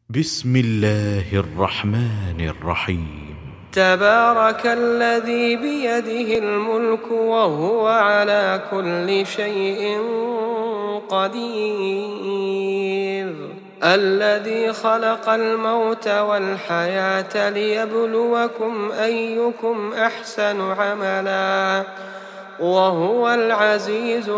بسم الله الرحمن الرحيم. تبارك الذي بيده الملك وهو على كل شيء قدير، الذي خلق الموت والحياة ليبلوكم أيكم أحسن عملا وهو العزيز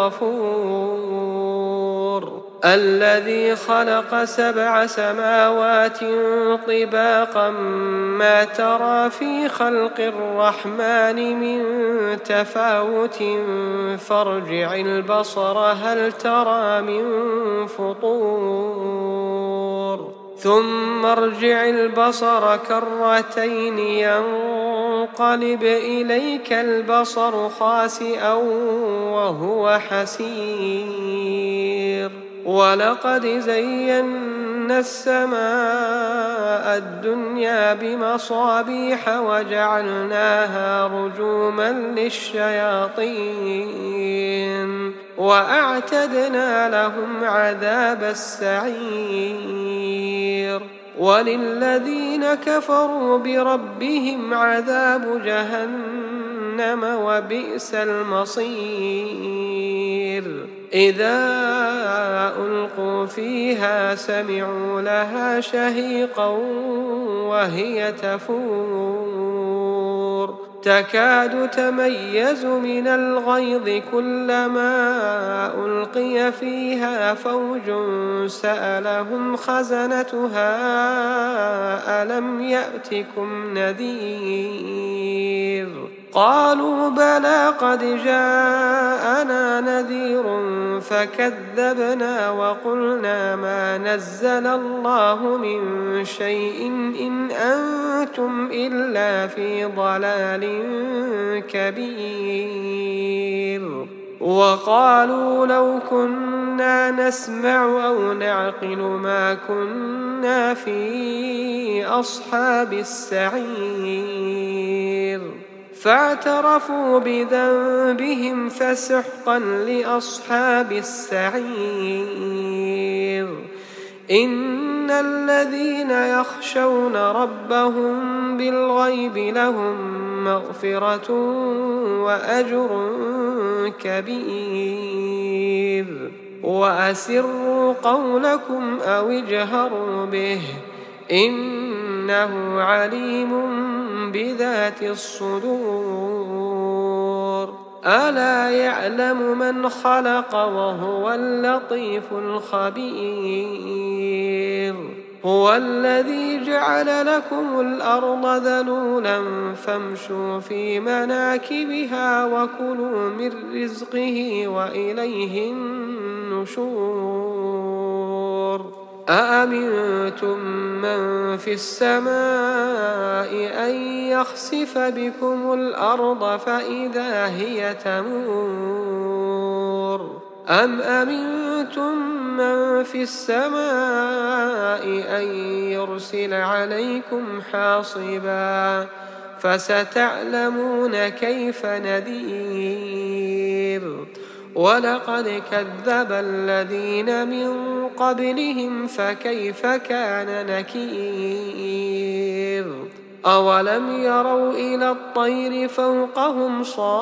الغفور، الذي خلق 7 سماوات طباقا ما ترى في خلق الرحمن من تفاوت فارجع البصر هل ترى من فطور ثم ارجع البصر كرتين ينقلب إليك البصر خاسئا وهو حسير، ولقد زينا السماء الدنيا بمصابيح وجعلناها رجوما للشياطين وأعتدنا لهم عذاب السعير، وللذين كفروا بربهم عذاب جهنم وبئس المصير. إذا ألقوا فيها سمعوا لها شهيقا وهي تفور تكاد تميز من الغيظ كلما ألقي فيها فوج سألهم خزنتها ألم يأتكم نذير قالوا بلى قد جاءنا نذير فكذبنا وقلنا ما نزل الله من شيء إن أنتم إلا في ضلال كبير، وقالوا لو كنا نسمع أو نعقل ما كنا في أصحاب السعير، فاعترفوا بذنبهم فسحقا لأصحاب السعير. إن الذين يخشون ربهم بالغيب لهم مغفرة وأجر كبير، وأسروا قولكم أو اجهروا به إنه عليم بذات الصدور. ألا يعلم من خلق وهو اللطيف الخبير، هو الذي جعل لكم الأرض ذلولا فامشوا في مناكبها وكلوا من رزقه وإليه النشور. أأمنتم من في السماء أن يخسف بكم الأرض فإذا هي تمور أم أمنتم من في السماء أن يرسل عليكم حاصبا فستعلمون كيف نذير. ولقد كذب الذين من قبلهم فكيف كان نكير. أولم يروا إلى الطير فوقهم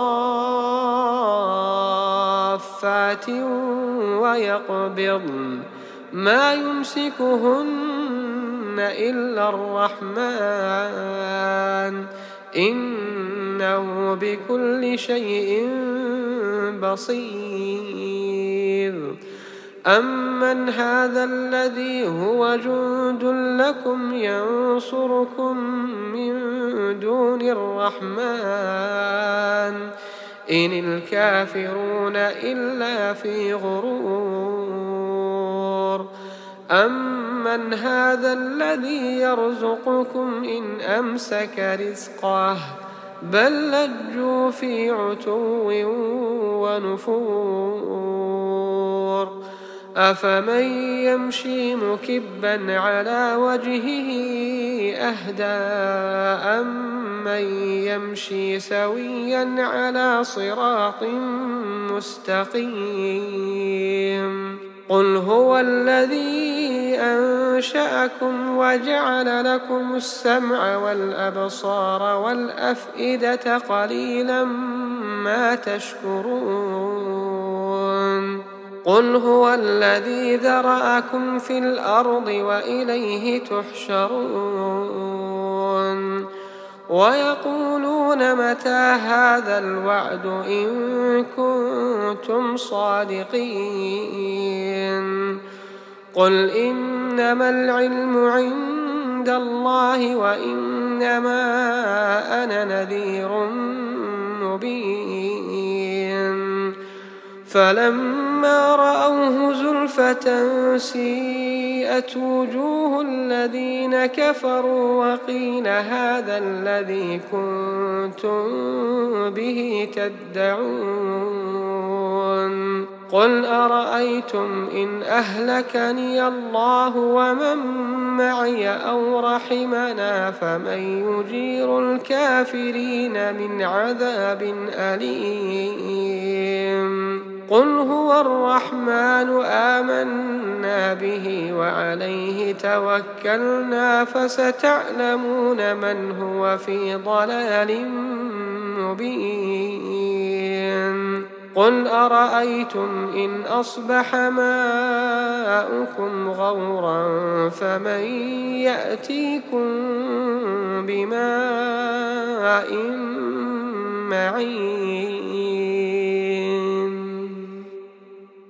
صافات ويقبضن ما يمسكهن إلا الرحمن إنه بكل شيء بصير. أمن هذا الذي هو جند لكم ينصركم من دون الرحمن إن الكافرون إلا في غرور. أمن هذا الذي يرزقكم إن أمسك رزقه بل لجوا في عتو ونفور. أفمن يمشي مكبا على وجهه أهدى أمن يمشي سويا على صراط مستقيم. قل هو الذي أنشأكم وجعل لكم السمع والأبصار والأفئدة قليلا ما تشكرون قل هو الذي ذرأكم في الأرض وإليه تحشرون ويقولون متى هذا الوعد إن كنتم صادقين قل إنما العلم عند الله وإنما أنا نذير مبين فلما رأوه زلفة سيئت وجوه الذين كفروا وقيل هذا الذي كنتم به تدعون قل أرأيتم إن أهلكني الله ومن معي أو رحمنا فمن يجير الكافرين من عذاب أليم قل هو الرحمن آمنا به وعليه توكلنا فستعلمون من هو في ضلال مبين قل أرأيتم إن أصبح ماؤكم غورا فمن يأتيكم بماء معين